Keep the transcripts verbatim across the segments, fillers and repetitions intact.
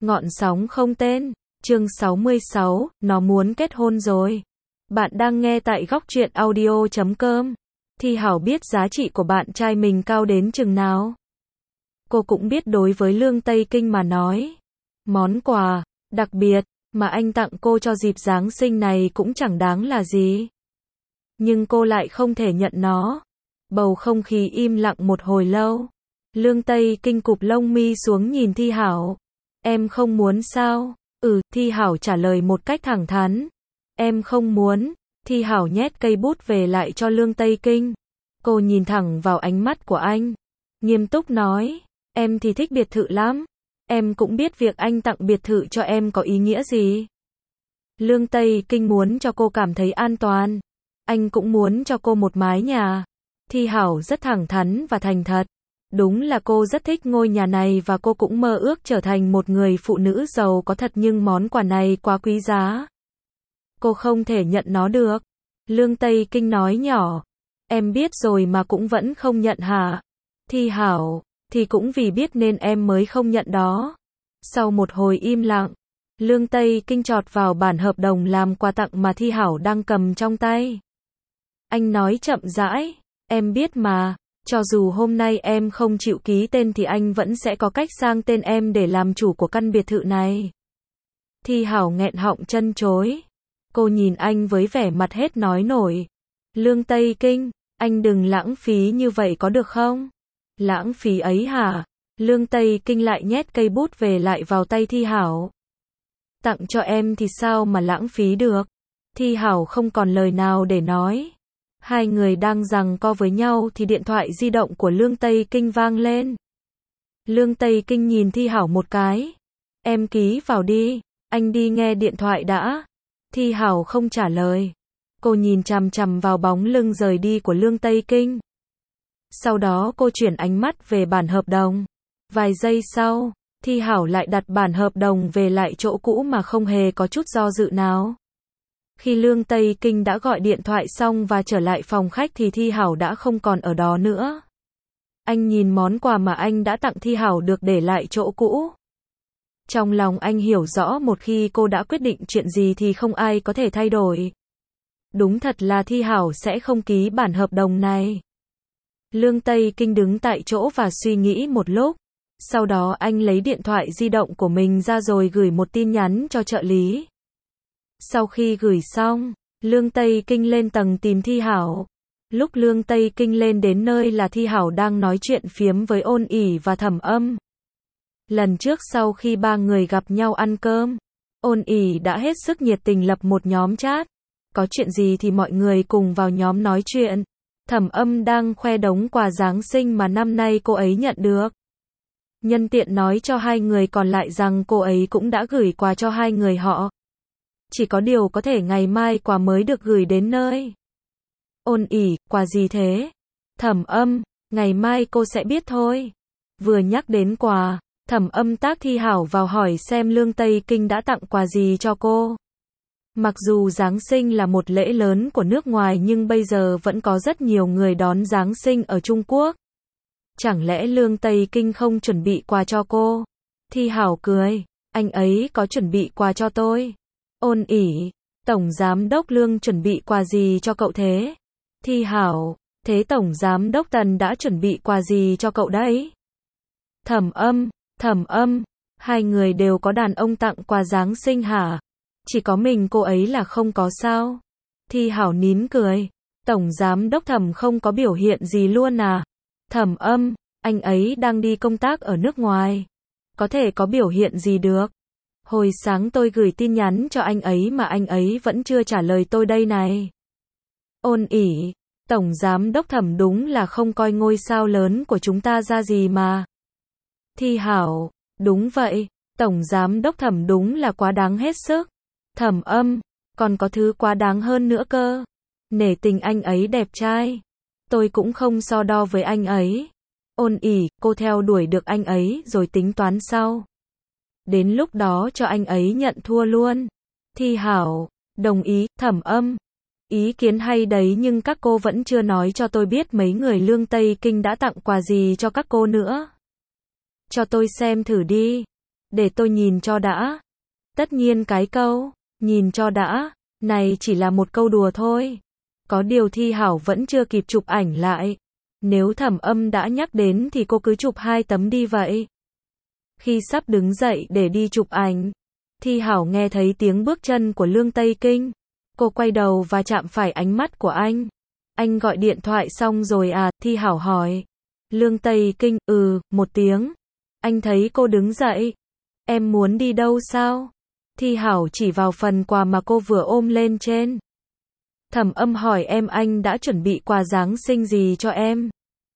Ngọn sóng không tên. Chương sáu mươi sáu, nó muốn kết hôn rồi. Bạn đang nghe tại góc truyện audio chấm com. Thi Hảo biết giá trị của bạn trai mình cao đến chừng nào. Cô cũng biết đối với Lương Tây Kinh mà nói, món quà đặc biệt mà anh tặng cô cho dịp Giáng sinh này cũng chẳng đáng là gì. Nhưng cô lại không thể nhận nó. Bầu không khí im lặng một hồi lâu. Lương Tây Kinh cụp lông mi xuống nhìn Thi Hảo. Em không muốn sao? Ừ, Thi Hảo trả lời một cách thẳng thắn. Em không muốn. Thi Hảo nhét cây bút về lại cho Lương Tây Kinh. Cô nhìn thẳng vào ánh mắt của anh. Nghiêm túc nói, em thì thích biệt thự lắm. Em cũng biết việc anh tặng biệt thự cho em có ý nghĩa gì. Lương Tây Kinh muốn cho cô cảm thấy an toàn. Anh cũng muốn cho cô một mái nhà. Thi Hảo rất thẳng thắn và thành thật. Đúng là cô rất thích ngôi nhà này và cô cũng mơ ước trở thành một người phụ nữ giàu có thật, nhưng món quà này quá quý giá. Cô không thể nhận nó được. Lương Tây Kinh nói nhỏ. Em biết rồi mà cũng vẫn không nhận hả? Thi Hảo, thì cũng vì biết nên em mới không nhận đó. Sau một hồi im lặng, Lương Tây Kinh chọt vào bản hợp đồng làm quà tặng mà Thi Hảo đang cầm trong tay. Anh nói chậm rãi, em biết mà, cho dù hôm nay em không chịu ký tên thì anh vẫn sẽ có cách sang tên em để làm chủ của căn biệt thự này. Thi Hảo nghẹn họng chân chối. Cô nhìn anh với vẻ mặt hết nói nổi. Lương Tây Kinh, anh đừng lãng phí như vậy có được không? Lãng phí ấy hả? Lương Tây Kinh lại nhét cây bút về lại vào tay Thi Hảo. Tặng cho em thì sao mà lãng phí được? Thi Hảo không còn lời nào để nói. Hai người đang giằng co với nhau thì điện thoại di động của Lương Tây Kinh vang lên. Lương Tây Kinh nhìn Thi Hảo một cái. Em ký vào đi, anh đi nghe điện thoại đã. Thi Hảo không trả lời. Cô nhìn chằm chằm vào bóng lưng rời đi của Lương Tây Kinh. Sau đó cô chuyển ánh mắt về bản hợp đồng. Vài giây sau, Thi Hảo lại đặt bản hợp đồng về lại chỗ cũ mà không hề có chút do dự nào. Khi Lương Tây Kinh đã gọi điện thoại xong và trở lại phòng khách thì Thi Hảo đã không còn ở đó nữa. Anh nhìn món quà mà anh đã tặng Thi Hảo được để lại chỗ cũ. Trong lòng anh hiểu rõ một khi cô đã quyết định chuyện gì thì không ai có thể thay đổi. Đúng thật là Thi Hảo sẽ không ký bản hợp đồng này. Lương Tây Kinh đứng tại chỗ và suy nghĩ một lúc. Sau đó anh lấy điện thoại di động của mình ra rồi gửi một tin nhắn cho trợ lý. Sau khi gửi xong, Lương Tây Kinh lên tầng tìm Thi Hảo. Lúc Lương Tây Kinh lên đến nơi là Thi Hảo đang nói chuyện phiếm với Ôn ỉ và Thẩm Âm. Lần trước sau khi ba người gặp nhau ăn cơm, Ôn ỉ đã hết sức nhiệt tình lập một nhóm chat. Có chuyện gì thì mọi người cùng vào nhóm nói chuyện. Thẩm Âm đang khoe đống quà Giáng sinh mà năm nay cô ấy nhận được. Nhân tiện nói cho hai người còn lại rằng cô ấy cũng đã gửi quà cho hai người họ. Chỉ có điều có thể ngày mai quà mới được gửi đến nơi. Ôn ỉ, quà gì thế? Thẩm Âm, ngày mai cô sẽ biết thôi. Vừa nhắc đến quà, Thẩm Âm tác Thi Hảo vào hỏi xem Lương Tây Kinh đã tặng quà gì cho cô. Mặc dù Giáng sinh là một lễ lớn của nước ngoài nhưng bây giờ vẫn có rất nhiều người đón Giáng sinh ở Trung Quốc. Chẳng lẽ Lương Tây Kinh không chuẩn bị quà cho cô? Thi Hảo cười, anh ấy có chuẩn bị quà cho tôi. Ôn ỉ, Tổng Giám đốc Lương chuẩn bị quà gì cho cậu thế? Thi Hảo, thế Tổng Giám đốc Tần đã chuẩn bị quà gì cho cậu đấy? Thẩm Âm, Thẩm Âm, hai người đều có đàn ông tặng quà Giáng sinh hả? Chỉ có mình cô ấy là không có sao? Thi Hảo nín cười, Tổng Giám đốc Thẩm không có biểu hiện gì luôn à? Thẩm Âm, anh ấy đang đi công tác ở nước ngoài. Có thể có biểu hiện gì được? Hồi sáng tôi gửi tin nhắn cho anh ấy mà anh ấy vẫn chưa trả lời tôi đây này. Ôn ỉ, Tổng Giám đốc Thẩm đúng là không coi ngôi sao lớn của chúng ta ra gì mà. Thi Hảo, đúng vậy, Tổng Giám đốc Thẩm đúng là quá đáng hết sức. Thẩm Âm, còn có thứ quá đáng hơn nữa cơ. Nể tình anh ấy đẹp trai. Tôi cũng không so đo với anh ấy. Ôn ỉ, cô theo đuổi được anh ấy rồi tính toán sau. Đến lúc đó cho anh ấy nhận thua luôn. Thi Hảo, đồng ý. Thẩm Âm, ý kiến hay đấy nhưng các cô vẫn chưa nói cho tôi biết mấy người Lương Tây Kinh đã tặng quà gì cho các cô nữa. Cho tôi xem thử đi. Để tôi nhìn cho đã. Tất nhiên cái câu, nhìn cho đã, này chỉ là một câu đùa thôi. Có điều Thi Hảo vẫn chưa kịp chụp ảnh lại. Nếu Thẩm Âm đã nhắc đến thì cô cứ chụp hai tấm đi vậy. Khi sắp đứng dậy để đi chụp ảnh, Thi Hảo nghe thấy tiếng bước chân của Lương Tây Kinh. Cô quay đầu và chạm phải ánh mắt của anh. Anh gọi điện thoại xong rồi à? Thi Hảo hỏi. Lương Tây Kinh, ừ, một tiếng. Anh thấy cô đứng dậy. Em muốn đi đâu sao? Thi Hảo chỉ vào phần quà mà cô vừa ôm lên trên. Thẩm Âm hỏi em anh đã chuẩn bị quà Giáng sinh gì cho em?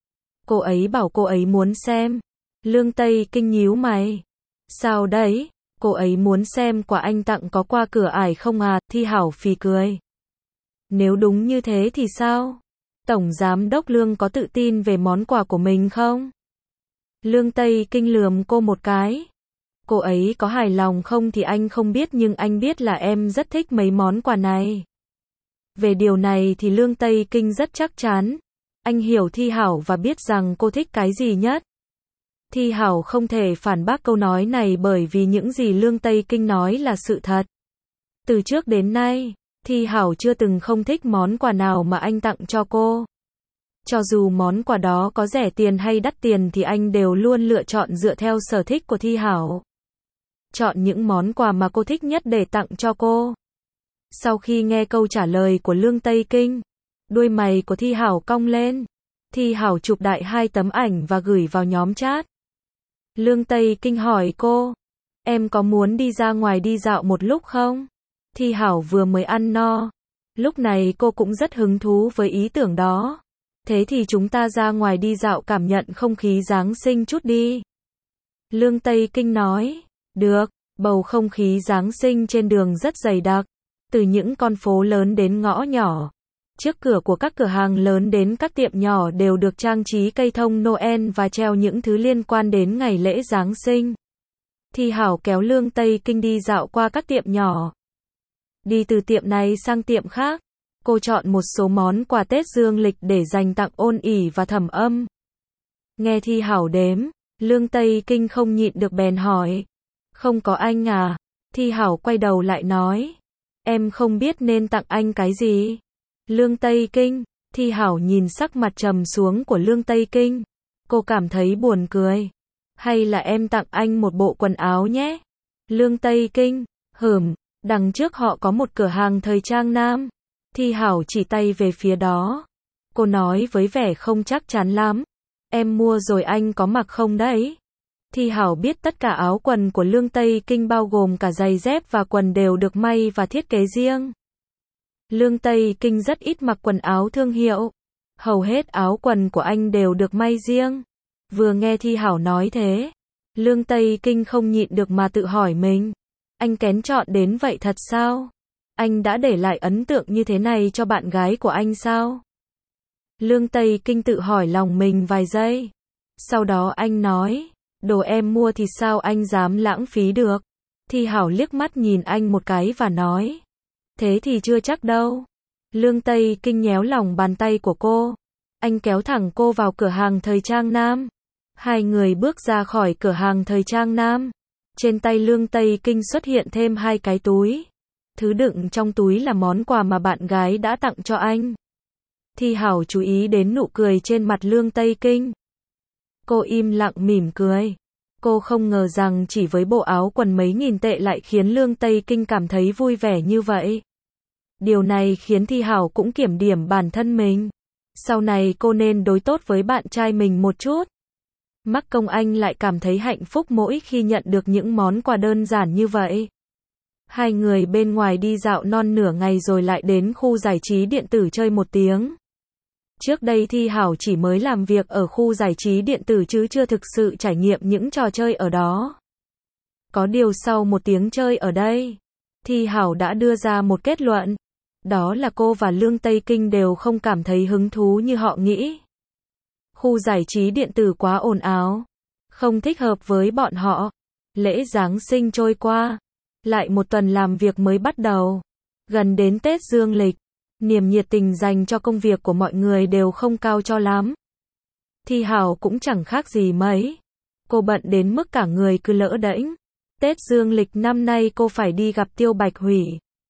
Cô ấy bảo cô ấy muốn xem. Lương Tây Kinh nhíu mày. Sao đấy? Cô ấy muốn xem quà anh tặng có qua cửa ải không à? Thi Hảo phì cười. Nếu đúng như thế thì sao? Tổng Giám đốc Lương có tự tin về món quà của mình không? Lương Tây Kinh lườm cô một cái. Cô ấy có hài lòng không thì anh không biết nhưng anh biết là em rất thích mấy món quà này. Về điều này thì Lương Tây Kinh rất chắc chắn. Anh hiểu Thi Hảo và biết rằng cô thích cái gì nhất. Thi Hảo không thể phản bác câu nói này bởi vì những gì Lương Tây Kinh nói là sự thật. Từ trước đến nay, Thi Hảo chưa từng không thích món quà nào mà anh tặng cho cô. Cho dù món quà đó có rẻ tiền hay đắt tiền thì anh đều luôn lựa chọn dựa theo sở thích của Thi Hảo. Chọn những món quà mà cô thích nhất để tặng cho cô. Sau khi nghe câu trả lời của Lương Tây Kinh, đuôi mày của Thi Hảo cong lên. Thi Hảo chụp đại hai tấm ảnh và gửi vào nhóm chat. Lương Tây Kinh hỏi cô, em có muốn đi ra ngoài đi dạo một lúc không? Thi Hảo vừa mới ăn no. Lúc này cô cũng rất hứng thú với ý tưởng đó. Thế thì chúng ta ra ngoài đi dạo cảm nhận không khí Giáng sinh chút đi. Lương Tây Kinh nói, được, bầu không khí Giáng sinh trên đường rất dày đặc. Từ những con phố lớn đến ngõ nhỏ. Trước cửa của các cửa hàng lớn đến các tiệm nhỏ đều được trang trí cây thông Noel và treo những thứ liên quan đến ngày lễ Giáng sinh. Thi Hảo kéo Lương Tây Kinh đi dạo qua các tiệm nhỏ. Đi từ tiệm này sang tiệm khác. Cô chọn một số món quà Tết dương lịch để dành tặng Ôn Ỉ và Thẩm Âm. Nghe Thi Hảo đếm, Lương Tây Kinh không nhịn được bèn hỏi. Không có anh à? Thi Hảo quay đầu lại nói. Em không biết nên tặng anh cái gì. Lương Tây Kinh, Thi Hảo nhìn sắc mặt trầm xuống của Lương Tây Kinh. Cô cảm thấy buồn cười. Hay là em tặng anh một bộ quần áo nhé? Lương Tây Kinh, hửm, đằng trước họ có một cửa hàng thời trang nam. Thi Hảo chỉ tay về phía đó. Cô nói với vẻ không chắc chắn lắm. Em mua rồi anh có mặc không đấy? Thi Hảo biết tất cả áo quần của Lương Tây Kinh bao gồm cả giày dép và quần đều được may và thiết kế riêng. Lương Tây Kinh rất ít mặc quần áo thương hiệu. Hầu hết áo quần của anh đều được may riêng. Vừa nghe Thi Hảo nói thế, Lương Tây Kinh không nhịn được mà tự hỏi mình. Anh kén chọn đến vậy thật sao? Anh đã để lại ấn tượng như thế này cho bạn gái của anh sao? Lương Tây Kinh tự hỏi lòng mình vài giây. Sau đó anh nói, đồ em mua thì sao anh dám lãng phí được? Thi Hảo liếc mắt nhìn anh một cái và nói, thế thì chưa chắc đâu. Lương Tây Kinh nhéo lòng bàn tay của cô. Anh kéo thẳng cô vào cửa hàng thời trang nam. Hai người bước ra khỏi cửa hàng thời trang nam. Trên tay Lương Tây Kinh xuất hiện thêm hai cái túi. Thứ đựng trong túi là món quà mà bạn gái đã tặng cho anh. Thi Hảo chú ý đến nụ cười trên mặt Lương Tây Kinh. Cô im lặng mỉm cười. Cô không ngờ rằng chỉ với bộ áo quần mấy nghìn tệ lại khiến Lương Tây Kinh cảm thấy vui vẻ như vậy. Điều này khiến Thi Hảo cũng kiểm điểm bản thân mình. Sau này cô nên đối tốt với bạn trai mình một chút. Mắc công anh lại cảm thấy hạnh phúc mỗi khi nhận được những món quà đơn giản như vậy. Hai người bên ngoài đi dạo non nửa ngày rồi lại đến khu giải trí điện tử chơi một tiếng. Trước đây Thi Hảo chỉ mới làm việc ở khu giải trí điện tử chứ chưa thực sự trải nghiệm những trò chơi ở đó. Có điều sau một tiếng chơi ở đây, Thi Hảo đã đưa ra một kết luận. Đó là cô và Lương Tây Kinh đều không cảm thấy hứng thú như họ nghĩ. Khu giải trí điện tử quá ồn ào, không thích hợp với bọn họ. Lễ Giáng sinh trôi qua, lại một tuần làm việc mới bắt đầu. Gần đến Tết dương lịch, niềm nhiệt tình dành cho công việc của mọi người đều không cao cho lắm. Thi Hảo cũng chẳng khác gì mấy. Cô bận đến mức cả người cứ lỡ đễnh. Tết dương lịch năm nay cô phải đi gặp Tiêu Bạch Hủy.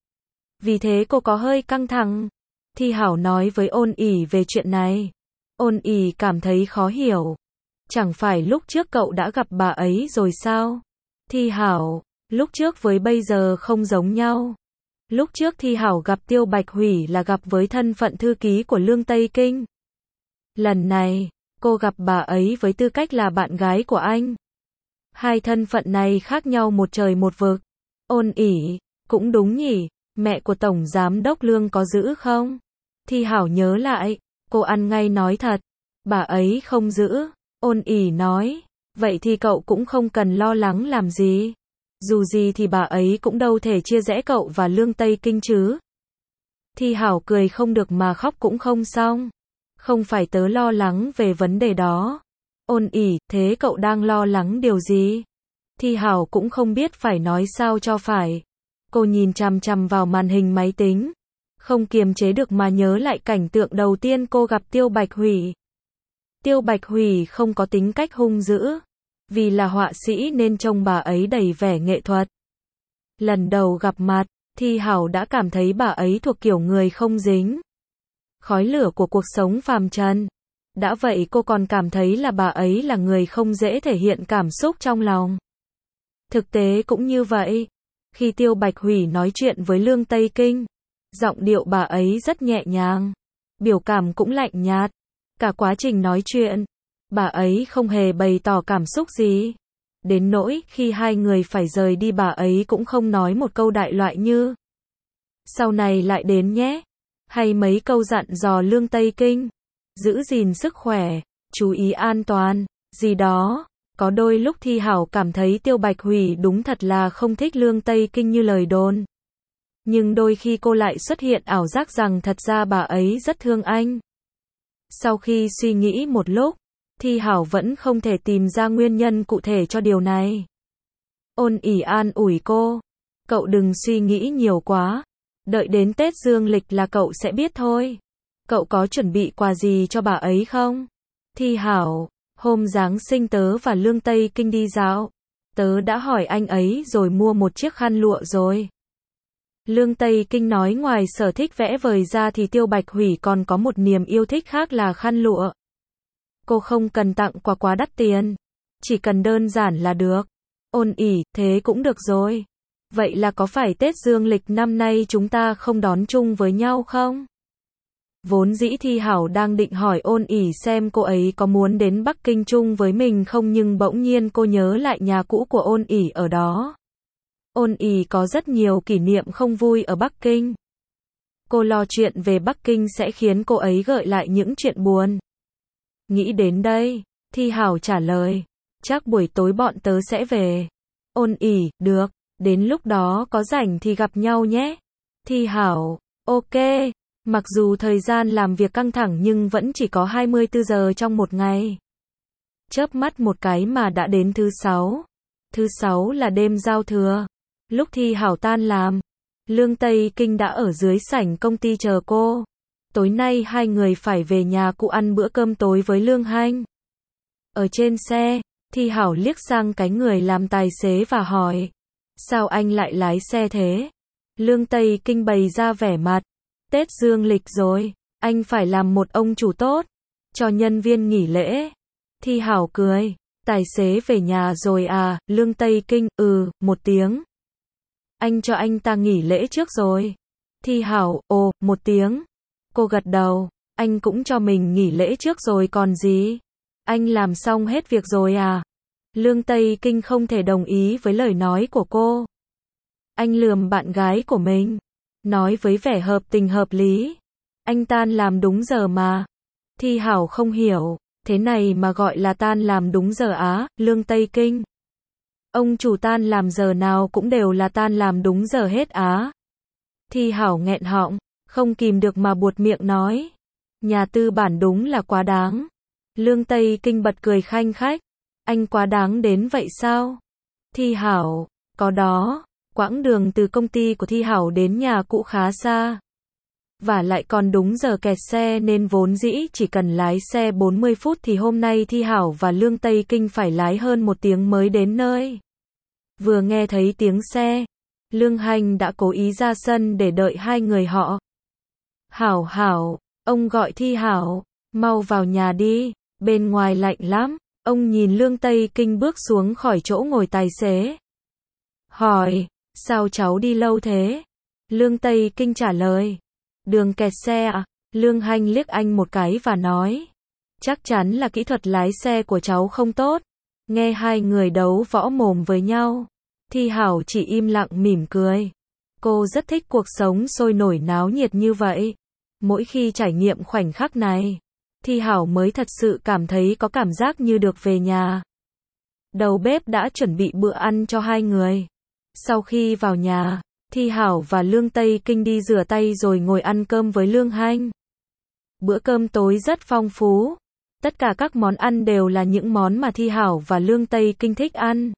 Vì thế cô có hơi căng thẳng. Thi Hảo nói với Ôn ỉ về chuyện này. Ôn ỉ cảm thấy khó hiểu. Chẳng phải lúc trước cậu đã gặp bà ấy rồi sao? Thi Hảo, lúc trước với bây giờ không giống nhau. Lúc trước Thi Hảo gặp Tiêu Bạch Hủy là gặp với thân phận thư ký của Lương Tây Kinh. Lần này, cô gặp bà ấy với tư cách là bạn gái của anh. Hai thân phận này khác nhau một trời một vực. Ôn ỉ, cũng đúng nhỉ, mẹ của Tổng Giám đốc Lương có giữ không? Thi Hảo nhớ lại, cô ăn ngay nói thật. Bà ấy không giữ. Ôn ỉ nói, vậy thì cậu cũng không cần lo lắng làm gì. Dù gì thì bà ấy cũng đâu thể chia rẽ cậu và Lương Tây Kinh chứ. Thi Hảo cười không được mà khóc cũng không xong. Không phải tớ lo lắng về vấn đề đó. Ôn ỉ, thế cậu đang lo lắng điều gì? Thi Hảo cũng không biết phải nói sao cho phải. Cô nhìn chằm chằm vào màn hình máy tính. Không kiềm chế được mà nhớ lại cảnh tượng đầu tiên cô gặp Tiêu Bạch Hủy. Tiêu Bạch Hủy không có tính cách hung dữ. Vì là họa sĩ nên trông bà ấy đầy vẻ nghệ thuật. Lần đầu gặp mặt, Thi Hảo đã cảm thấy bà ấy thuộc kiểu người không dính khói lửa của cuộc sống phàm trần. Đã vậy cô còn cảm thấy là bà ấy là người không dễ thể hiện cảm xúc trong lòng. Thực tế cũng như vậy. Khi Tiêu Bạch Hủy nói chuyện với Lương Tây Kinh, giọng điệu bà ấy rất nhẹ nhàng, biểu cảm cũng lạnh nhạt. Cả quá trình nói chuyện, bà ấy không hề bày tỏ cảm xúc gì. Đến nỗi khi hai người phải rời đi bà ấy cũng không nói một câu đại loại như sau này lại đến nhé. Hay mấy câu dặn dò Lương Tây Kinh, giữ gìn sức khỏe, chú ý an toàn, gì đó. Có đôi lúc Thi Hảo cảm thấy Tiêu Bạch Hủy đúng thật là không thích Lương Tây Kinh như lời đồn. Nhưng đôi khi cô lại xuất hiện ảo giác rằng thật ra bà ấy rất thương anh. Sau khi suy nghĩ một lúc, Thi Hảo vẫn không thể tìm ra nguyên nhân cụ thể cho điều này. Ôn ỉ an ủi cô, cậu đừng suy nghĩ nhiều quá. Đợi đến Tết dương lịch là cậu sẽ biết thôi. Cậu có chuẩn bị quà gì cho bà ấy không? Thi Hảo, hôm Giáng sinh tớ và Lương Tây Kinh đi dạo. Tớ đã hỏi anh ấy rồi mua một chiếc khăn lụa rồi. Lương Tây Kinh nói ngoài sở thích vẽ vời ra thì Tiêu Bạch Hủy còn có một niềm yêu thích khác là khăn lụa. Cô không cần tặng quà quá đắt tiền. Chỉ cần đơn giản là được. Ôn ỉ, thế cũng được rồi. Vậy là có phải Tết dương lịch năm nay chúng ta không đón chung với nhau không? Vốn dĩ Thi Hảo đang định hỏi Ôn ỉ xem cô ấy có muốn đến Bắc Kinh chung với mình không, nhưng bỗng nhiên cô nhớ lại nhà cũ của Ôn ỉ ở đó. Ôn ỉ có rất nhiều kỷ niệm không vui ở Bắc Kinh. Cô lo chuyện về Bắc Kinh sẽ khiến cô ấy gợi lại những chuyện buồn. Nghĩ đến đây, Thi Hảo trả lời, chắc buổi tối bọn tớ sẽ về. Ôn ỉ, được, đến lúc đó có rảnh thì gặp nhau nhé. Thi Hảo, ok. Mặc dù thời gian làm việc căng thẳng nhưng vẫn chỉ có hai mươi tư giờ trong một ngày. Chớp mắt một cái mà đã đến thứ sáu. Thứ sáu là đêm giao thừa. Lúc Thi Hảo tan làm, Lương Tây Kinh đã ở dưới sảnh công ty chờ cô. Tối nay hai người phải về nhà cũ ăn bữa cơm tối với Lương Hanh. Ở trên xe, Thi Hảo liếc sang cái người làm tài xế và hỏi, sao anh lại lái xe thế? Lương Tây Kinh bày ra vẻ mặt, Tết dương lịch rồi, anh phải làm một ông chủ tốt, cho nhân viên nghỉ lễ. Thi Hảo cười, tài xế về nhà rồi à? Lương Tây Kinh, ừ, một tiếng. Anh cho anh ta nghỉ lễ trước rồi. Thi Hảo, ồ, một tiếng. Cô gật đầu, anh cũng cho mình nghỉ lễ trước rồi còn gì? Anh làm xong hết việc rồi à? Lương Tây Kinh không thể đồng ý với lời nói của cô. Anh lườm bạn gái của mình, nói với vẻ hợp tình hợp lý. Anh tan làm đúng giờ mà. Thi Hảo không hiểu, thế này mà gọi là tan làm đúng giờ á? Lương Tây Kinh, ông chủ tan làm giờ nào cũng đều là tan làm đúng giờ hết á? Thi Hảo nghẹn họng, không kìm được mà buột miệng nói. Nhà tư bản đúng là quá đáng. Lương Tây Kinh bật cười khanh khách. Anh quá đáng đến vậy sao? Thi Hảo, có đó. Quãng đường từ công ty của Thi Hảo đến nhà cũ khá xa. Và lại còn đúng giờ kẹt xe nên vốn dĩ chỉ cần lái xe bốn mươi phút thì hôm nay Thi Hảo và Lương Tây Kinh phải lái hơn một tiếng mới đến nơi. Vừa nghe thấy tiếng xe, Lương Hành đã cố ý ra sân để đợi hai người họ. Hảo hảo, ông gọi Thi Hảo, mau vào nhà đi, bên ngoài lạnh lắm. Ông nhìn Lương Tây Kinh bước xuống khỏi chỗ ngồi tài xế. Hỏi, sao cháu đi lâu thế? Lương Tây Kinh trả lời, đường kẹt xe à? Lương Hành liếc anh một cái và nói, chắc chắn là kỹ thuật lái xe của cháu không tốt. Nghe hai người đấu võ mồm với nhau, Thi Hảo chỉ im lặng mỉm cười. Cô rất thích cuộc sống sôi nổi náo nhiệt như vậy. Mỗi khi trải nghiệm khoảnh khắc này, Thi Hảo mới thật sự cảm thấy có cảm giác như được về nhà. Đầu bếp đã chuẩn bị bữa ăn cho hai người. Sau khi vào nhà, Thi Hảo và Lương Tây Kinh đi rửa tay rồi ngồi ăn cơm với Lương Hành. Bữa cơm tối rất phong phú. Tất cả các món ăn đều là những món mà Thi Hảo và Lương Tây Kinh thích ăn.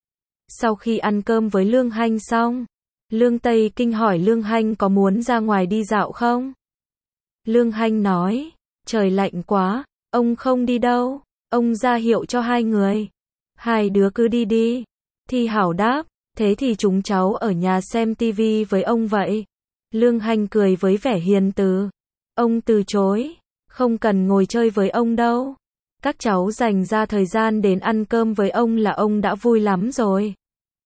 Sau khi ăn cơm với Lương Hành xong, Lương Tây Kinh hỏi Lương Hành có muốn ra ngoài đi dạo không? Lương Hành nói, trời lạnh quá, ông không đi đâu. Ông ra hiệu cho hai người. Hai đứa cứ đi đi. Thi Hảo đáp, thế thì chúng cháu ở nhà xem tivi với ông vậy. Lương Hành cười với vẻ hiền từ. Ông từ chối, không cần ngồi chơi với ông đâu. Các cháu dành ra thời gian đến ăn cơm với ông là ông đã vui lắm rồi.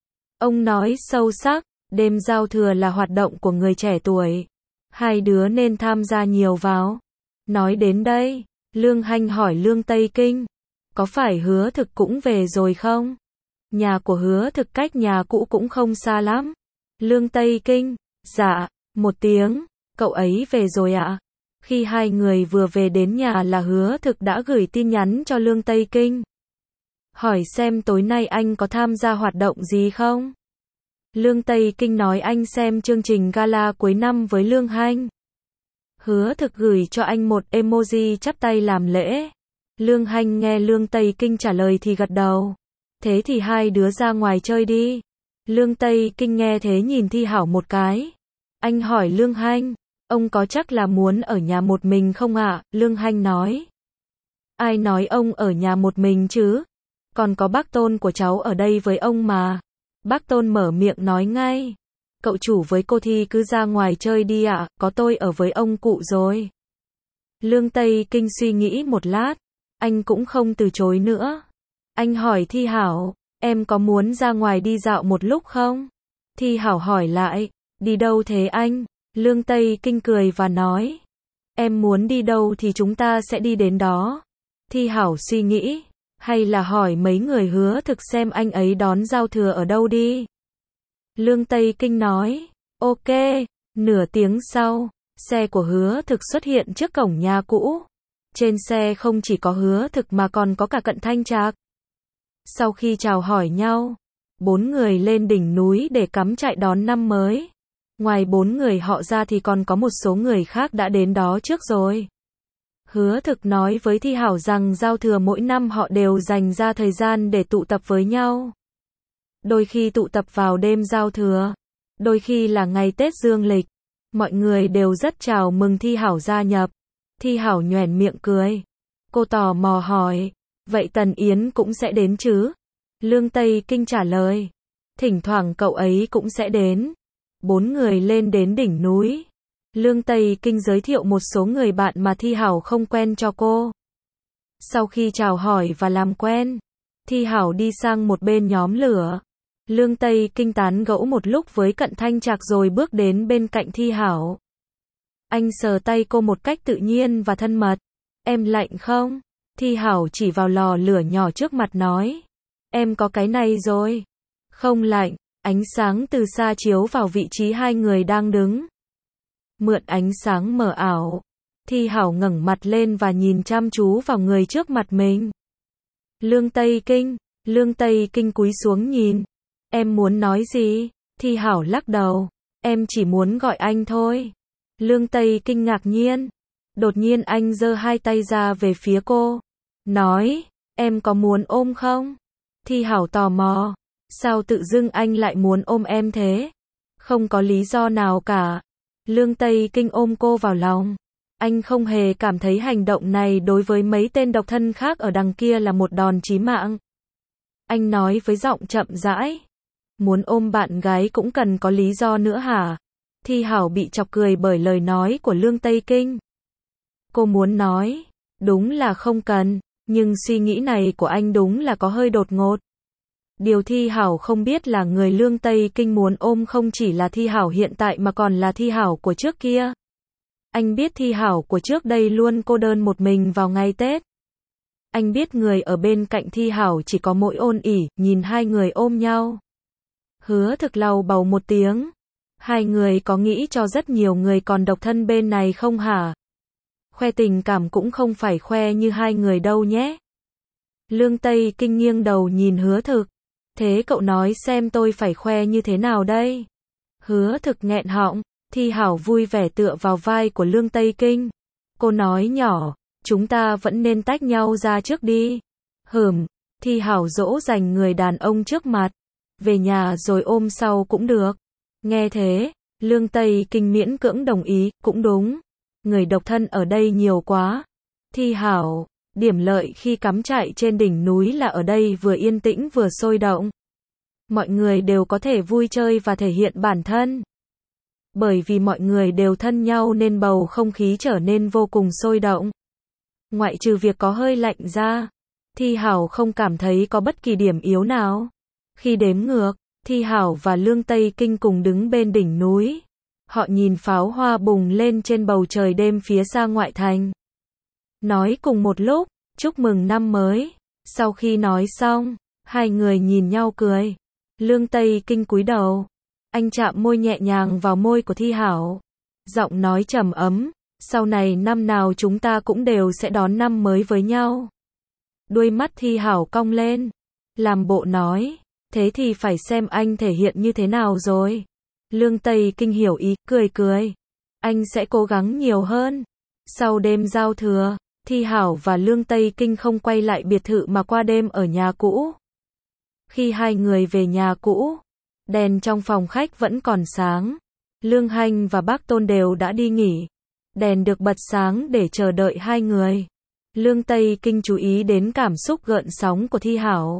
Ông nói sâu sắc, đêm giao thừa là hoạt động của người trẻ tuổi. Hai đứa nên tham gia nhiều vào. Nói đến đây, Lương Hành hỏi Lương Tây Kinh, có phải Hứa Thực cũng về rồi không? Nhà của Hứa Thực cách nhà cũ cũng không xa lắm. Lương Tây Kinh, dạ, một tiếng, cậu ấy về rồi ạ. Khi hai người vừa về đến nhà là Hứa Thực đã gửi tin nhắn cho Lương Tây Kinh. Hỏi xem tối nay anh có tham gia hoạt động gì không? Lương Tây Kinh nói anh xem chương trình gala cuối năm với Lương Hành. Hứa Thực gửi cho anh một emoji chắp tay làm lễ. Lương Hành nghe Lương Tây Kinh trả lời thì gật đầu. Thế thì hai đứa ra ngoài chơi đi. Lương Tây Kinh nghe thế nhìn Thi Hảo một cái. Anh hỏi Lương Hành, ông có chắc là muốn ở nhà một mình không ạ? Lương Hành nói. Ai nói ông ở nhà một mình chứ? Còn có bác Tôn của cháu ở đây với ông mà. Bác Tôn mở miệng nói ngay. Cậu chủ với cô Thi cứ ra ngoài chơi đi ạ, có tôi ở với ông cụ rồi. Lương Tây Kinh suy nghĩ một lát. Anh cũng không từ chối nữa. Anh hỏi Thi Hảo, em có muốn ra ngoài đi dạo một lúc không? Thi Hảo hỏi lại, đi đâu thế anh? Lương Tây Kinh cười và nói, em muốn đi đâu thì chúng ta sẽ đi đến đó. Thi Hảo suy nghĩ, hay là hỏi mấy người Hứa Thực xem anh ấy đón giao thừa ở đâu đi. Lương Tây Kinh nói, ok. Nửa tiếng sau, xe của Hứa Thực xuất hiện trước cổng nhà cũ. Trên xe không chỉ có Hứa Thực mà còn có cả Cận Thanh Trạc. Sau khi chào hỏi nhau, bốn người lên đỉnh núi để cắm trại đón năm mới. Ngoài bốn người họ ra thì còn có một số người khác đã đến đó trước rồi. Hứa Thực nói với Thi Hảo rằng giao thừa mỗi năm họ đều dành ra thời gian để tụ tập với nhau. Đôi khi tụ tập vào đêm giao thừa, đôi khi là ngày Tết dương lịch. Mọi người đều rất chào mừng Thi Hảo gia nhập. Thi Hảo nhoẻn miệng cười. Cô tò mò hỏi, vậy Tần Yến cũng sẽ đến chứ? Lương Tây Kinh trả lời, thỉnh thoảng cậu ấy cũng sẽ đến. Bốn người lên đến đỉnh núi. Lương Tây Kinh giới thiệu một số người bạn mà Thi Hảo không quen cho cô. Sau khi chào hỏi và làm quen, Thi Hảo đi sang một bên nhóm lửa. Lương Tây Kinh tán gẫu một lúc với Cận Thanh Trạc rồi bước đến bên cạnh Thi Hảo. Anh sờ tay cô một cách tự nhiên và thân mật. Em lạnh không? Thi Hảo chỉ vào lò lửa nhỏ trước mặt nói. Em có cái này rồi. Không lạnh. Ánh sáng từ xa chiếu vào vị trí hai người đang đứng. Mượn ánh sáng mờ ảo, Thi Hảo ngẩng mặt lên và nhìn chăm chú vào người trước mặt mình. Lương Tây Kinh. Lương Tây Kinh cúi xuống nhìn. Em muốn nói gì? Thi Hảo lắc đầu. Em chỉ muốn gọi anh thôi. Lương Tây Kinh ngạc nhiên. Đột nhiên anh giơ hai tay ra về phía cô. Nói, em có muốn ôm không? Thi Hảo tò mò. Sao tự dưng anh lại muốn ôm em thế? Không có lý do nào cả. Lương Tây Kinh ôm cô vào lòng. Anh không hề cảm thấy hành động này đối với mấy tên độc thân khác ở đằng kia là một đòn chí mạng. Anh nói với giọng chậm rãi. Muốn ôm bạn gái cũng cần có lý do nữa hả? Thi Hảo bị chọc cười bởi lời nói của Lương Tây Kinh. Cô muốn nói, đúng là không cần, nhưng suy nghĩ này của anh đúng là có hơi đột ngột. Điều Thi Hảo không biết là người Lương Tây Kinh muốn ôm không chỉ là Thi Hảo hiện tại mà còn là Thi Hảo của trước kia. Anh biết Thi Hảo của trước đây luôn cô đơn một mình vào ngày Tết. Anh biết người ở bên cạnh Thi Hảo chỉ có mỗi Ôn ỉ, nhìn hai người ôm nhau. Hứa Thực lầu bầu một tiếng. Hai người có nghĩ cho rất nhiều người còn độc thân bên này không hả? Khoe tình cảm cũng không phải khoe như hai người đâu nhé. Lương Tây Kinh nghiêng đầu nhìn Hứa Thực. Thế cậu nói xem tôi phải khoe như thế nào đây? Hứa Thực nghẹn họng, Thi Hảo vui vẻ tựa vào vai của Lương Tây Kinh. Cô nói nhỏ, chúng ta vẫn nên tách nhau ra trước đi. Hừm, Thi Hảo dỗ dành người đàn ông trước mặt. Về nhà rồi ôm sau cũng được. Nghe thế, Lương Tây Kinh miễn cưỡng đồng ý, cũng đúng. Người độc thân ở đây nhiều quá. Thi Hảo, điểm lợi khi cắm trại trên đỉnh núi là ở đây vừa yên tĩnh vừa sôi động. Mọi người đều có thể vui chơi và thể hiện bản thân. Bởi vì mọi người đều thân nhau nên bầu không khí trở nên vô cùng sôi động. Ngoại trừ việc có hơi lạnh ra, Thi Hảo không cảm thấy có bất kỳ điểm yếu nào. Khi đếm ngược, Thi Hảo và Lương Tây Kinh cùng đứng bên đỉnh núi. Họ nhìn pháo hoa bùng lên trên bầu trời đêm phía xa ngoại thành. Nói cùng một lúc, chúc mừng năm mới. Sau khi nói xong, hai người nhìn nhau cười. Lương Tây Kinh cúi đầu. Anh chạm môi nhẹ nhàng vào môi của Thi Hảo. Giọng nói trầm ấm, sau này năm nào chúng ta cũng đều sẽ đón năm mới với nhau. Đuôi mắt Thi Hảo cong lên. Làm bộ nói, thế thì phải xem anh thể hiện như thế nào rồi. Lương Tây Kinh hiểu ý, cười cười. Anh sẽ cố gắng nhiều hơn. Sau đêm giao thừa, Thi Hảo và Lương Tây Kinh không quay lại biệt thự mà qua đêm ở nhà cũ. Khi hai người về nhà cũ, đèn trong phòng khách vẫn còn sáng. Lương Hanh và bác Tôn đều đã đi nghỉ. Đèn được bật sáng để chờ đợi hai người. Lương Tây Kinh chú ý đến cảm xúc gợn sóng của Thi Hảo.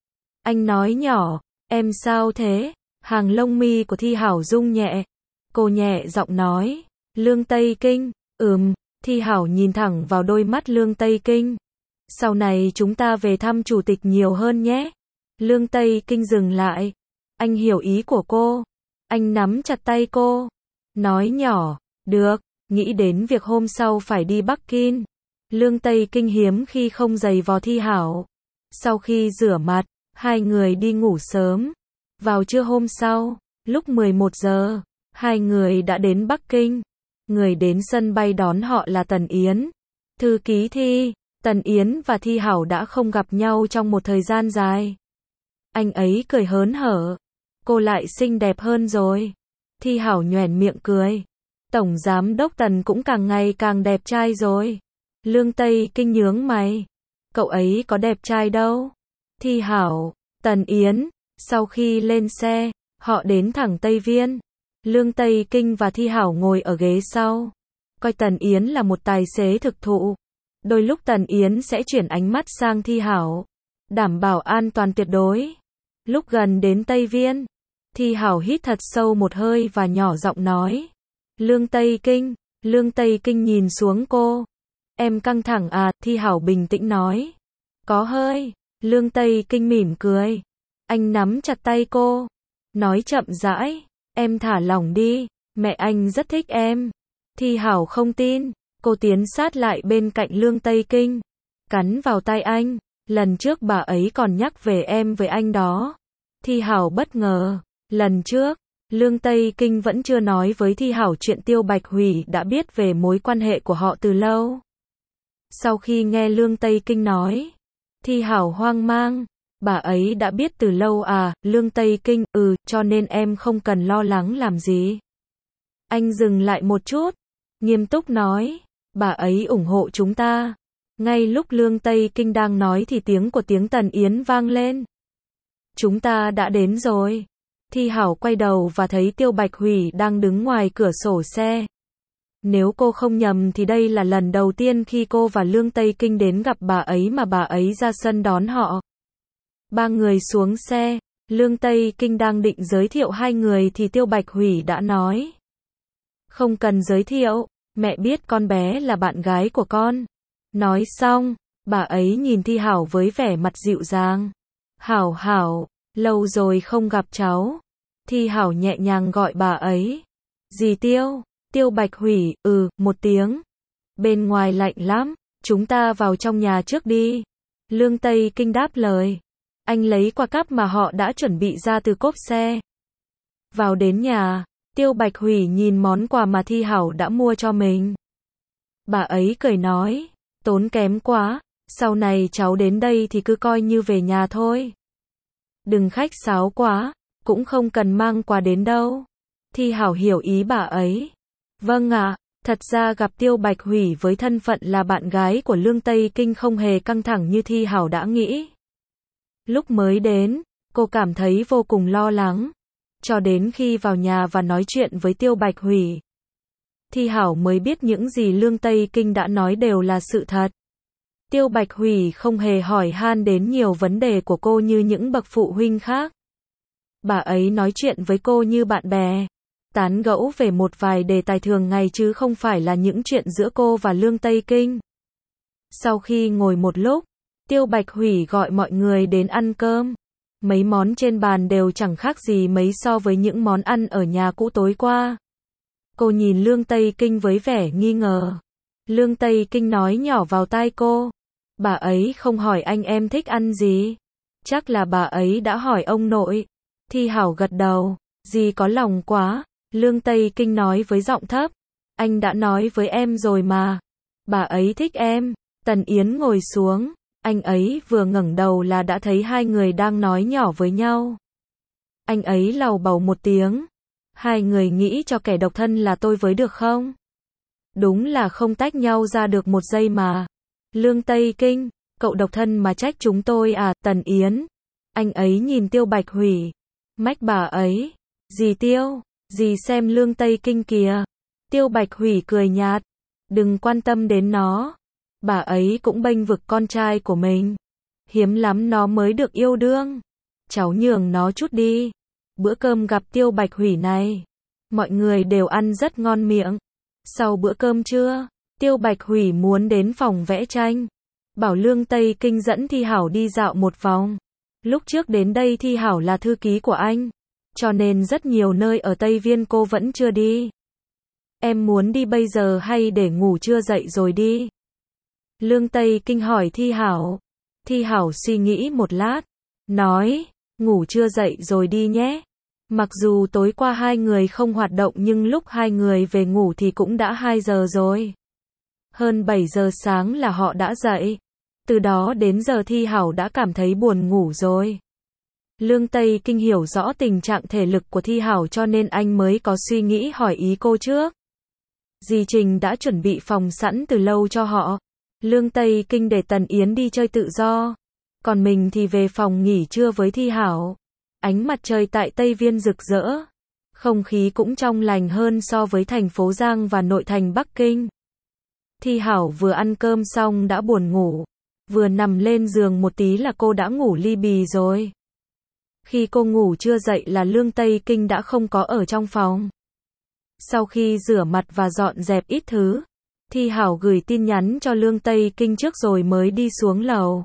Anh nói nhỏ, em sao thế? Hàng lông mi của Thi Hảo rung nhẹ. Cô nhẹ giọng nói, Lương Tây Kinh, ừm, Thi Hảo nhìn thẳng vào đôi mắt Lương Tây Kinh. Sau này chúng ta về thăm chủ tịch nhiều hơn nhé. Lương Tây Kinh dừng lại. Anh hiểu ý của cô. Anh nắm chặt tay cô. Nói nhỏ, được, nghĩ đến việc hôm sau phải đi Bắc Kinh. Lương Tây Kinh hiếm khi không giày vò Thi Hảo. Sau khi rửa mặt, hai người đi ngủ sớm. Vào trưa hôm sau, lúc mười một giờ, hai người đã đến Bắc Kinh. Người đến sân bay đón họ là Tần Yến. Thư ký Thi, Tần Yến và Thi Hảo đã không gặp nhau trong một thời gian dài. Anh ấy cười hớn hở. Cô lại xinh đẹp hơn rồi. Thi Hảo nhoẻn miệng cười. Tổng giám đốc Tần cũng càng ngày càng đẹp trai rồi. Lương Tây Kinh nhướng mày. Cậu ấy có đẹp trai đâu. Thi Hảo, Tần Yến. Sau khi lên xe, họ đến thẳng Tây Viên. Lương Tây Kinh và Thi Hảo ngồi ở ghế sau. Coi Tần Yến là một tài xế thực thụ. Đôi lúc Tần Yến sẽ chuyển ánh mắt sang Thi Hảo. Đảm bảo an toàn tuyệt đối. Lúc gần đến Tây Viên, Thi Hảo hít thật sâu một hơi và nhỏ giọng nói. Lương Tây Kinh, Lương Tây Kinh nhìn xuống cô. Em căng thẳng à, Thi Hảo bình tĩnh nói. Có hơi, Lương Tây Kinh mỉm cười. Anh nắm chặt tay cô. Nói chậm rãi, em thả lỏng đi, mẹ anh rất thích em. Thi Hảo không tin, cô tiến sát lại bên cạnh Lương Tây Kinh. Cắn vào tay anh, lần trước bà ấy còn nhắc về em với anh đó. Thi Hảo bất ngờ, lần trước, Lương Tây Kinh vẫn chưa nói với Thi Hảo chuyện Tiêu Bạch Hủy đã biết về mối quan hệ của họ từ lâu. Sau khi nghe Lương Tây Kinh nói, Thi Hảo hoang mang. Bà ấy đã biết từ lâu à, Lương Tây Kinh, ừ, cho nên em không cần lo lắng làm gì. Anh dừng lại một chút, nghiêm túc nói, bà ấy ủng hộ chúng ta. Ngay lúc Lương Tây Kinh đang nói thì tiếng của tiếng Tần Yến vang lên. Chúng ta đã đến rồi. Thi Hảo quay đầu và thấy Tiêu Bạch Hủy đang đứng ngoài cửa sổ xe. Nếu cô không nhầm thì đây là lần đầu tiên khi cô và Lương Tây Kinh đến gặp bà ấy mà bà ấy ra sân đón họ. Ba người xuống xe, Lương Tây Kinh đang định giới thiệu hai người thì Tiêu Bạch Hủy đã nói. Không cần giới thiệu, mẹ biết con bé là bạn gái của con. Nói xong, bà ấy nhìn Thi Hảo với vẻ mặt dịu dàng. Hảo Hảo, lâu rồi không gặp cháu. Thi Hảo nhẹ nhàng gọi bà ấy. Dì Tiêu, Tiêu Bạch Hủy, ừ, một tiếng. Bên ngoài lạnh lắm, chúng ta vào trong nhà trước đi. Lương Tây Kinh đáp lời. Anh lấy qua cắp mà họ đã chuẩn bị ra từ cốp xe. Vào đến nhà, Tiêu Bạch Hủy nhìn món quà mà Thi Hảo đã mua cho mình. Bà ấy cười nói, tốn kém quá, sau này cháu đến đây thì cứ coi như về nhà thôi. Đừng khách sáo quá, cũng không cần mang quà đến đâu. Thi Hảo hiểu ý bà ấy. Vâng ạ, thật ra gặp Tiêu Bạch Hủy với thân phận là bạn gái của Lương Tây Kinh không hề căng thẳng như Thi Hảo đã nghĩ. Lúc mới đến, cô cảm thấy vô cùng lo lắng. Cho đến khi vào nhà và nói chuyện với Tiêu Bạch Hủy, Thi Hảo mới biết những gì Lương Tây Kinh đã nói đều là sự thật. Tiêu Bạch Hủy không hề hỏi han đến nhiều vấn đề của cô như những bậc phụ huynh khác. Bà ấy nói chuyện với cô như bạn bè, tán gẫu về một vài đề tài thường ngày chứ không phải là những chuyện giữa cô và Lương Tây Kinh. Sau khi ngồi một lúc, Tiêu Bạch Hủy gọi mọi người đến ăn cơm. Mấy món trên bàn đều chẳng khác gì mấy so với những món ăn ở nhà cũ tối qua. Cô nhìn Lương Tây Kinh với vẻ nghi ngờ. Lương Tây Kinh nói nhỏ vào tai cô. Bà ấy không hỏi anh em thích ăn gì. Chắc là bà ấy đã hỏi ông nội. Thi Hảo gật đầu. Dì có lòng quá. Lương Tây Kinh nói với giọng thấp. Anh đã nói với em rồi mà. Bà ấy thích em. Tần Yến ngồi xuống. Anh ấy vừa ngẩng đầu là đã thấy hai người đang nói nhỏ với nhau. Anh ấy lầu bầu một tiếng. Hai người nghĩ cho kẻ độc thân là tôi với được không? Đúng là không tách nhau ra được một giây mà. Lương Tây Kinh, cậu độc thân mà trách chúng tôi à? Tần Yến. Anh ấy nhìn Tiêu Bạch Hủy. Mách bà ấy. Dì Tiêu, dì xem Lương Tây Kinh kìa. Tiêu Bạch Hủy cười nhạt. Đừng quan tâm đến nó. Bà ấy cũng bênh vực con trai của mình. Hiếm lắm nó mới được yêu đương. Cháu nhường nó chút đi. Bữa cơm gặp Tiêu Bạch Hủy này, mọi người đều ăn rất ngon miệng. Sau bữa cơm trưa, Tiêu Bạch Hủy muốn đến phòng vẽ tranh. Bảo Lương Tây Kinh dẫn Thi Hảo đi dạo một vòng. Lúc trước đến đây Thi Hảo là thư ký của anh, cho nên rất nhiều nơi ở Tây Viên cô vẫn chưa đi. Em muốn đi bây giờ hay để ngủ trưa dậy rồi đi? Lương Tây Kinh hỏi Thi Hảo. Thi Hảo suy nghĩ một lát, nói, ngủ trưa dậy rồi đi nhé. Mặc dù tối qua hai người không hoạt động nhưng lúc hai người về ngủ thì cũng đã hai giờ rồi. Hơn bảy giờ sáng là họ đã dậy. Từ đó đến giờ Thi Hảo đã cảm thấy buồn ngủ rồi. Lương Tây Kinh hiểu rõ tình trạng thể lực của Thi Hảo cho nên anh mới có suy nghĩ hỏi ý cô trước. Dì Trình đã chuẩn bị phòng sẵn từ lâu cho họ. Lương Tây Kinh để Tần Yến đi chơi tự do. Còn mình thì về phòng nghỉ trưa với Thi Hảo. Ánh mặt trời tại Tây Viên rực rỡ. Không khí cũng trong lành hơn so với thành phố Giang và nội thành Bắc Kinh. Thi Hảo vừa ăn cơm xong đã buồn ngủ. Vừa nằm lên giường một tí là cô đã ngủ li bì rồi. Khi cô ngủ chưa dậy là Lương Tây Kinh đã không có ở trong phòng. Sau khi rửa mặt và dọn dẹp ít thứ, Thi Hảo gửi tin nhắn cho Lương Tây Kinh trước rồi mới đi xuống lầu.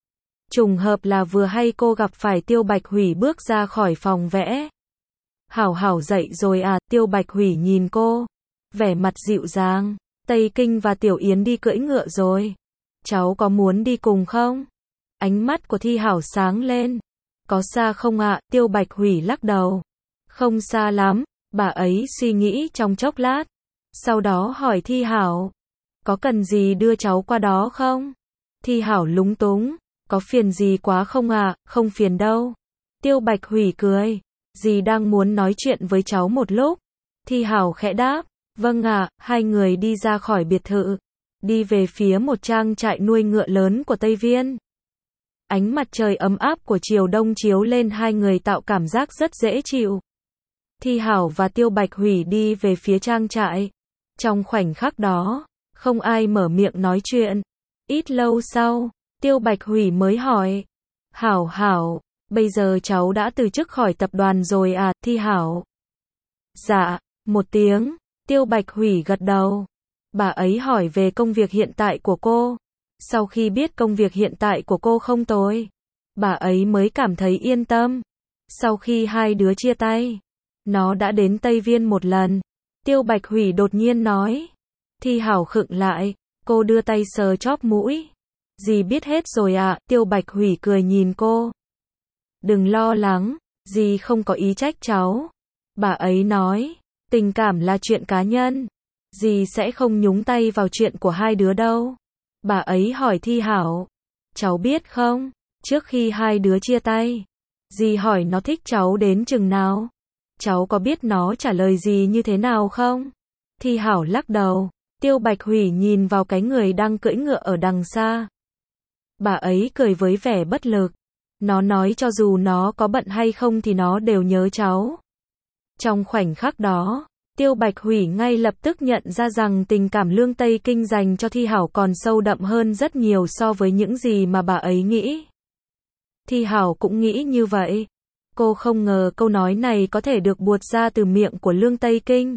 Trùng hợp là vừa hay cô gặp phải Tiêu Bạch Hủy bước ra khỏi phòng vẽ. Hảo Hảo dậy rồi à? Tiêu Bạch Hủy nhìn cô, vẻ mặt dịu dàng. Tây Kinh và Tiểu Yến đi cưỡi ngựa rồi. Cháu có muốn đi cùng không? Ánh mắt của Thi Hảo sáng lên. Có xa không ạ? Tiêu Bạch Hủy lắc đầu. Không xa lắm. Bà ấy suy nghĩ trong chốc lát. Sau đó hỏi Thi Hảo. Có cần gì đưa cháu qua đó không? Thi Hảo lúng túng. Có phiền gì quá không ạ? Không phiền đâu. Tiêu Bạch Hủy cười. Dì đang muốn nói chuyện với cháu một lúc. Thi Hảo khẽ đáp. Vâng ạ. Hai người đi ra khỏi biệt thự. Đi về phía một trang trại nuôi ngựa lớn của Tây Viên. Ánh mặt trời ấm áp của chiều đông chiếu lên hai người tạo cảm giác rất dễ chịu. Thi Hảo và Tiêu Bạch Hủy đi về phía trang trại. Trong khoảnh khắc đó, không ai mở miệng nói chuyện. Ít lâu sau, Tiêu Bạch Hủy mới hỏi. Hảo Hảo, bây giờ cháu đã từ chức khỏi tập đoàn rồi à, Thi Hảo? Dạ, một tiếng, Tiêu Bạch Hủy gật đầu. Bà ấy hỏi về công việc hiện tại của cô. Sau khi biết công việc hiện tại của cô không tồi, bà ấy mới cảm thấy yên tâm. Sau khi hai đứa chia tay, nó đã đến Tây Viên một lần. Tiêu Bạch Hủy đột nhiên nói. Thi Hảo khựng lại, cô đưa tay sờ chóp mũi. Dì biết hết rồi ạ, à, Tiêu Bạch Hủy cười nhìn cô. Đừng lo lắng, dì không có ý trách cháu. Bà ấy nói, tình cảm là chuyện cá nhân. Dì sẽ không nhúng tay vào chuyện của hai đứa đâu. Bà ấy hỏi Thi Hảo, cháu biết không, trước khi hai đứa chia tay, dì hỏi nó thích cháu đến chừng nào. Cháu có biết nó trả lời gì như thế nào không? Thi Hảo lắc đầu. Tiêu Bạch Hủy nhìn vào cái người đang cưỡi ngựa ở đằng xa. Bà ấy cười với vẻ bất lực. Nó nói cho dù nó có bận hay không thì nó đều nhớ cháu. Trong khoảnh khắc đó, Tiêu Bạch Hủy ngay lập tức nhận ra rằng tình cảm Lương Tây Kinh dành cho Thi Hảo còn sâu đậm hơn rất nhiều so với những gì mà bà ấy nghĩ. Thi Hảo cũng nghĩ như vậy. Cô không ngờ câu nói này có thể được buột ra từ miệng của Lương Tây Kinh.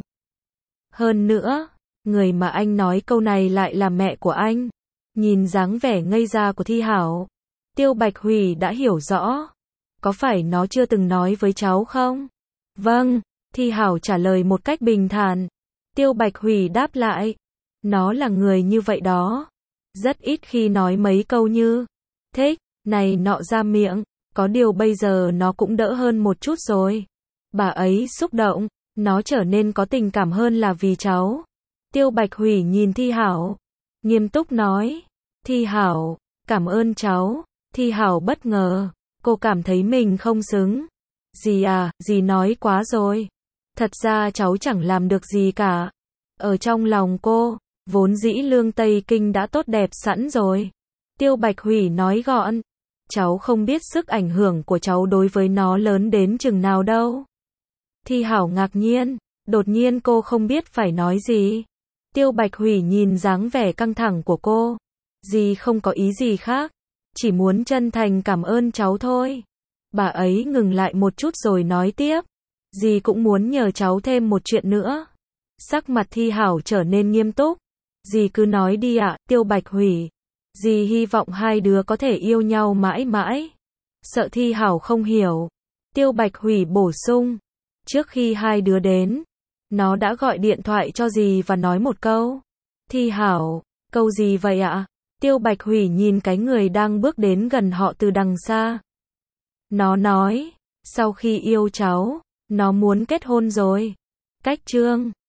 Hơn nữa, người mà anh nói câu này lại là mẹ của anh. Nhìn dáng vẻ ngây ra của Thi Hảo, Tiêu Bạch Hủy đã hiểu rõ. Có phải nó chưa từng nói với cháu không? Vâng, Thi Hảo trả lời một cách bình thản. Tiêu Bạch Hủy đáp lại. Nó là người như vậy đó. Rất ít khi nói mấy câu như thích, này nọ ra miệng. Có điều bây giờ nó cũng đỡ hơn một chút rồi. Bà ấy xúc động. Nó trở nên có tình cảm hơn là vì cháu. Tiêu Bạch Hủy nhìn Thi Hảo, nghiêm túc nói. Thi Hảo, cảm ơn cháu. Thi Hảo bất ngờ. Cô cảm thấy mình không xứng. Dì à, dì nói quá rồi. Thật ra cháu chẳng làm được gì cả. Ở trong lòng cô, vốn dĩ Lương Tây Kinh đã tốt đẹp sẵn rồi. Tiêu Bạch Hủy nói gọn. Cháu không biết sức ảnh hưởng của cháu đối với nó lớn đến chừng nào đâu. Thi Hảo ngạc nhiên. Đột nhiên cô không biết phải nói gì. Tiêu Bạch Hủy nhìn dáng vẻ căng thẳng của cô. Dì không có ý gì khác. Chỉ muốn chân thành cảm ơn cháu thôi. Bà ấy ngừng lại một chút rồi nói tiếp. Dì cũng muốn nhờ cháu thêm một chuyện nữa. Sắc mặt Thi Hảo trở nên nghiêm túc. Dì cứ nói đi ạ, Tiêu Bạch Hủy. Dì hy vọng hai đứa có thể yêu nhau mãi mãi. Sợ Thi Hảo không hiểu. Tiêu Bạch Hủy bổ sung. Trước khi hai đứa đến, nó đã gọi điện thoại cho dì và nói một câu. Thi Hảo, câu gì vậy ạ? Tiêu Bạch Hủy nhìn cái người đang bước đến gần họ từ đằng xa. Nó nói, sau khi yêu cháu, nó muốn kết hôn rồi. Cách chương